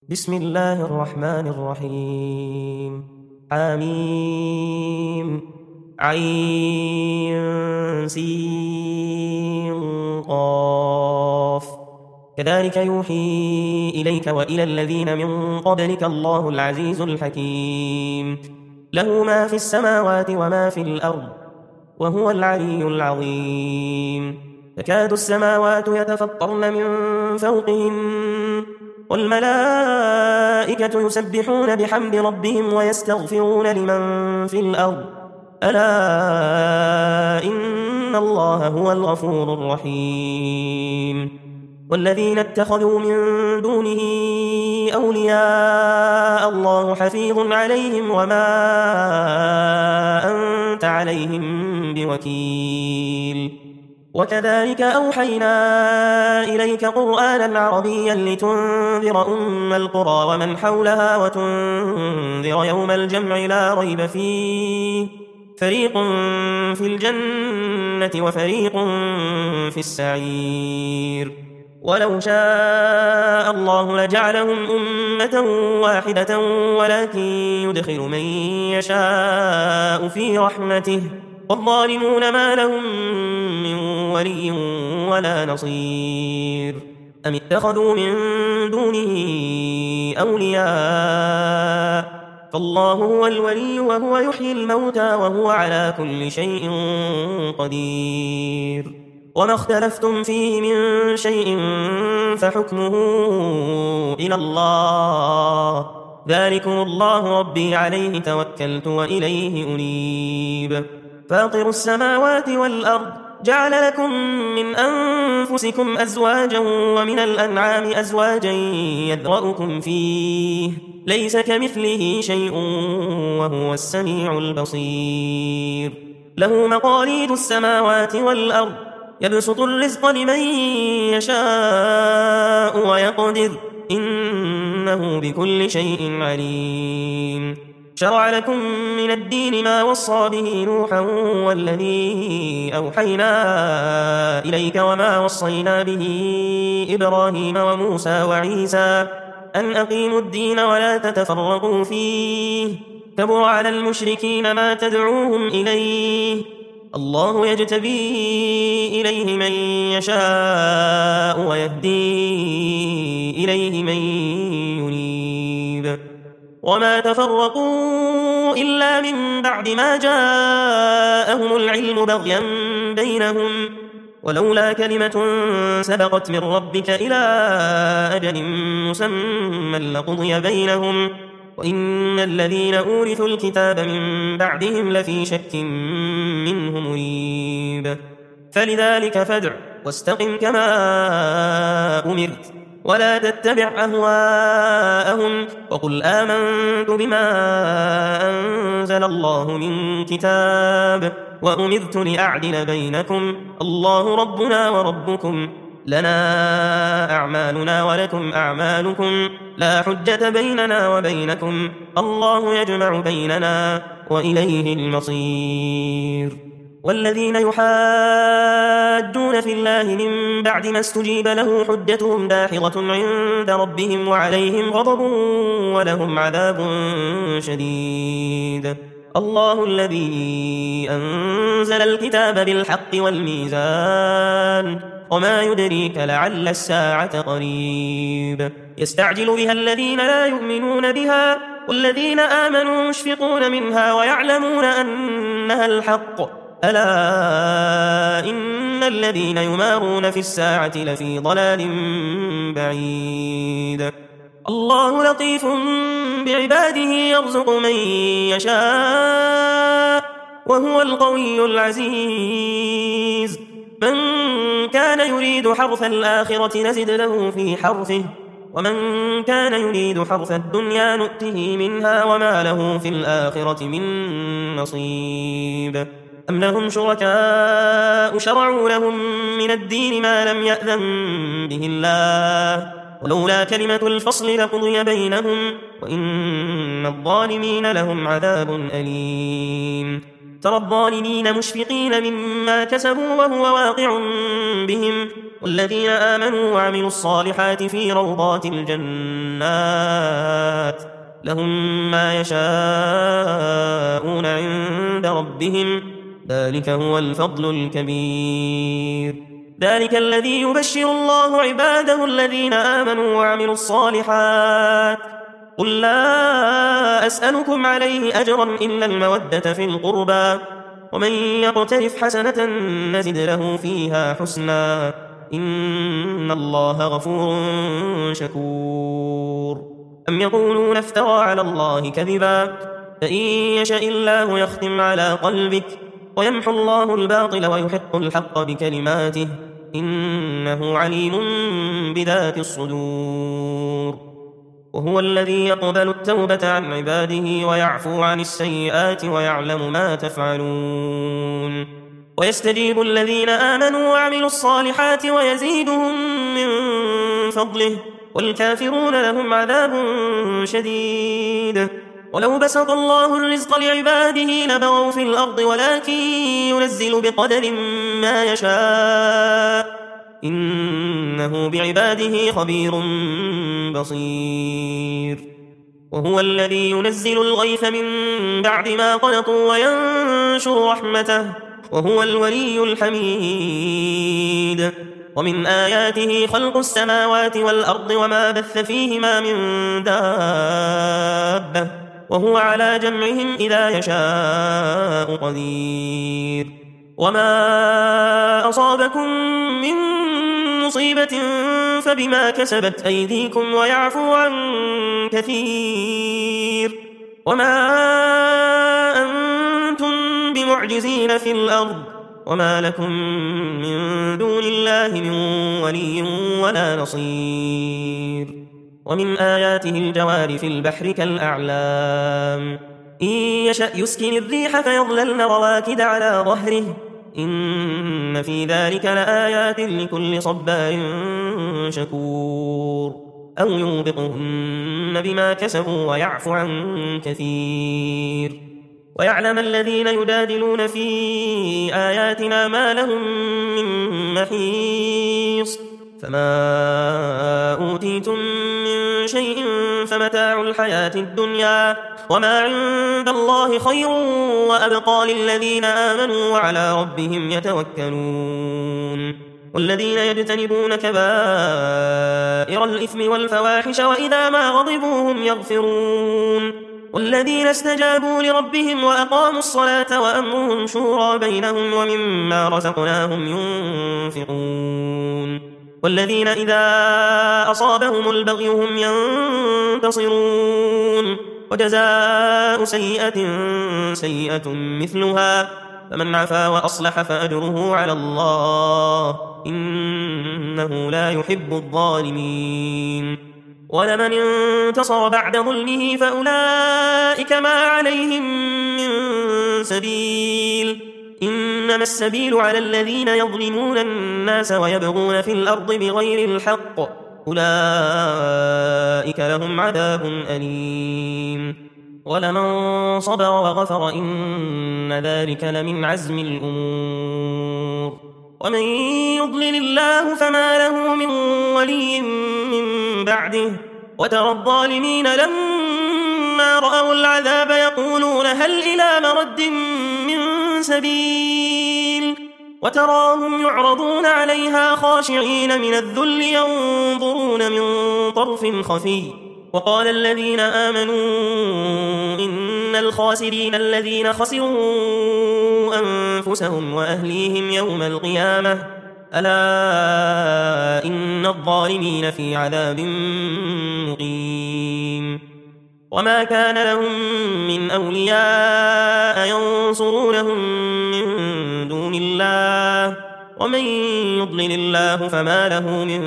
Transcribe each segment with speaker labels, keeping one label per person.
Speaker 1: بسم الله الرحمن الرحيم. حميم عين سين قاف. كذلك يوحي إليك وإلى الذين من قبلك الله العزيز الحكيم. له ما في السماوات وما في الأرض وهو العلي العظيم. تكاد السماوات يتفطرن من فوقهن والملائكة يسبحون بحمد ربهم ويستغفرون لمن في الأرض ألا إن الله هو الغفور الرحيم. والذين اتخذوا من دونه أولياء الله حفيظ عليهم وما أنت عليهم بوكيل. وكذلك أوحينا إليك قرآنا عربيا لتنذر أم القرى ومن حولها وتنذر يوم الجمع لا ريب فيه فريق في الجنة وفريق في السعير. ولو شاء الله لجعلهم أمة واحدة ولكن يدخل من يشاء في رحمته والظالمون ما لهم من ولي ولا نصير. أم اتخذوا من دونه أولياء فالله هو الولي وهو يحيي الموتى وهو على كل شيء قدير. وما اختلفتم فيه من شيء فحكمه إلى الله ذلكم الله ربي عليه توكلت وإليه أنيب. فاطر السماوات والأرض جعل لكم من أنفسكم أزواجا ومن الأنعام أزواجا يذرأكم فيه ليس كمثله شيء وهو السميع البصير. له مقاليد السماوات والأرض يبسط الرزق لمن يشاء ويقدر إنه بكل شيء عليم. شرع لكم من الدين ما وصى به نوحا والذي أوحينا إليك وما وصينا به إبراهيم وموسى وعيسى أن أقيموا الدين ولا تتفرقوا فيه كبر على المشركين ما تدعوهم إليه الله يجتبي إليه من يشاء ويهدي إليه من ينيب. وما تفرقوا إلا من بعد ما جاءهم العلم بغيا بينهم ولولا كلمة سبقت من ربك إلى أجل مسمى لقضي بينهم وإن الذين أورثوا الكتاب من بعدهم لفي شك منه مريب. فلذلك فادع واستقم كما أمرت ولا تتبع أهواءهم وقل آمنت بما أنزل الله من كتاب وأمرت لأعدل بينكم الله ربنا وربكم لنا أعمالنا ولكم أعمالكم لا حجة بيننا وبينكم الله يجمع بيننا وإليه المصير. والذين يحاجون في الله من بعد ما استجيب له حجتهم داحضة عند ربهم وعليهم غضب ولهم عذاب شديد. الله الذي أنزل الكتاب بالحق والميزان وما يدريك لعل الساعة قريب. يستعجل بها الذين لا يؤمنون بها والذين آمنوا مشفقون منها ويعلمون أنها الحق ألا إن الذين يمارون في الساعة لفي ضلال بعيد. الله لطيف بعباده يرزق من يشاء وهو القوي العزيز. من كان يريد حرث الآخرة نزد له في حرثه ومن كان يريد حرث الدنيا نؤته منها وما له في الآخرة من نصيب. أم لهم شركاء شرعوا لهم من الدين ما لم يأذن به الله ولولا كلمة الفصل لقضي بينهم وإن الظالمين لهم عذاب أليم. ترى الظالمين مشفقين مما كسبوا وهو واقع بهم والذين آمنوا وعملوا الصالحات في روضات الجنات لهم ما يشاءون عند ربهم ذلك هو الفضل الكبير. ذلك الذي يبشر الله عباده الذين آمنوا وعملوا الصالحات قل لا أسألكم عليه أجرا إلا المودة في القربى ومن يقترف حسنة نزد له فيها حسنا إن الله غفور شكور. أم يقولون افترى على الله كذبا فإن يشاء الله يختم على قلبك ويمحو الله الباطل ويحق الحق بكلماته إنه عليم بذات الصدور. وهو الذي يقبل التوبة عن عباده ويعفو عن السيئات ويعلم ما تفعلون ويستجيب الذين آمنوا وعملوا الصالحات ويزيدهم من فضله والكافرون لهم عذاب شديد. ولو بسط الله الرزق لعباده لبغوا في الأرض ولكن ينزل بقدر ما يشاء إنه بعباده خبير بصير. وهو الذي ينزل الغيث من بعد ما قنطوا وينشر رحمته وهو الولي الحميد. ومن آياته خلق السماوات والأرض وما بث فيهما من دابة وهو على جمعهم إذا يشاء قدير. وما أصابكم من مصيبة فبما كسبت أيديكم ويعفو عن كثير. وما أنتم بمعجزين في الأرض وما لكم من دون الله من ولي ولا نصير. ومن آياته الجوار في البحر كالأعلام إن يشأ يسكن الريح فيظللن رواكد على ظهره إن في ذلك لآيات لكل صبار شكور. أو يوبقهن بما كسبوا ويعفو عن كثير. ويعلم الذين يجادلون في آياتنا ما لهم من محيص. فما أوتيتم من شيء فمتاع الحياة الدنيا وما عند الله خير وأبقى للذين آمنوا وعلى ربهم يتوكلون. والذين يجتنبون كبائر الإثم والفواحش وإذا ما غضبوا هم يغفرون. والذين استجابوا لربهم وأقاموا الصلاة وأمرهم شورى بينهم ومما رزقناهم ينفقون. والذين إذا أصابهم البغي هم ينتصرون. وجزاء سيئة سيئة مثلها فمن عفا وأصلح فأجره على الله إنه لا يحب الظالمين. ولمن انتصر بعد ظلمه فأولئك ما عليهم من سبيل إنما السبيل على الذين يظلمون الناس ويبغون في الأرض بغير الحق أولئك لهم عذاب أليم. ولمن صبر وغفر إن ذلك لمن عزم الأمور. ومن يضلل الله فما له من ولي من بعده وترى الظالمين لما رأوا العذاب يقولون هل إلى مرد من سبيل وتراهم يعرضون عليها خاشعين من الذل ينظرون من طرف خفي. وقال الذين آمنوا إن الخاسرين الذين خسروا أنفسهم وأهليهم يوم القيامة ألا إن الظالمين في عذاب مقيم. وما كان لهم من أولياء ينصرونهم من دون الله ومن يضلل الله فما له من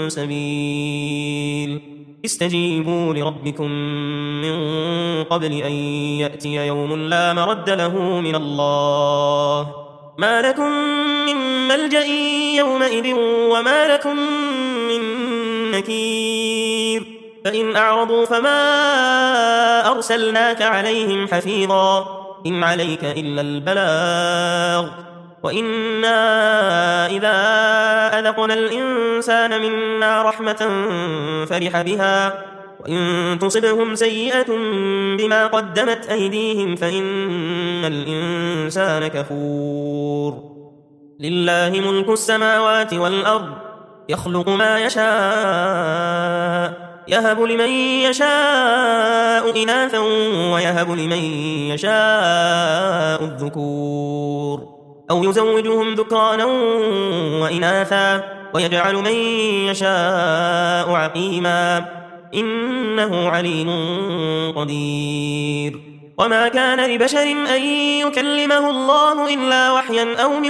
Speaker 1: سبيل. استجيبوا لربكم من قبل أن يأتي يوم لا مرد له من الله ما لكم من ملجأ يومئذ وما لكم من نكير. فإن أعرضوا فما أرسلناك عليهم حفيظا إن عليك إلا البلاغ وإنا إذا أذقنا الإنسان منا رحمة فرح بها وإن تصبهم سيئة بما قدمت أيديهم فإن الإنسان كفور لله ملك السماوات والأرض يخلق ما يشاء يهب لمن يشاء إناثا ويهب لمن يشاء الذكور أو يزوجهم ذكرانا وإناثا ويجعل من يشاء عقيما إنه عليم قدير وما كان لبشر أن يكلمه الله إلا وحيا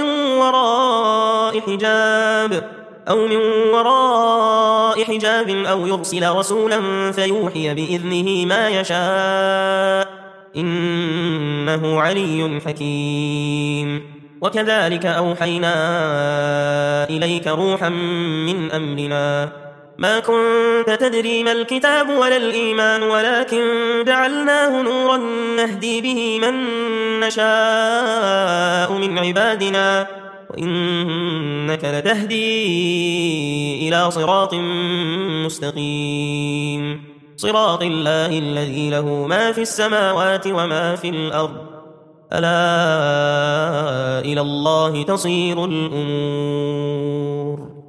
Speaker 1: أو من وراء حجاب أو يرسل رسولا فيوحي بإذنه ما يشاء إنه علي حكيم وكذلك أوحينا إليك روحا من أمرنا ما كنت تدري ما الكتاب ولا الإيمان ولكن جعلناه نورا نهدي به من نشاء من عبادنا وإنك لتهدي إلى صراط مستقيم صراط الله الذي له ما في السماوات وما في الأرض ألا إلى الله تصير الأمور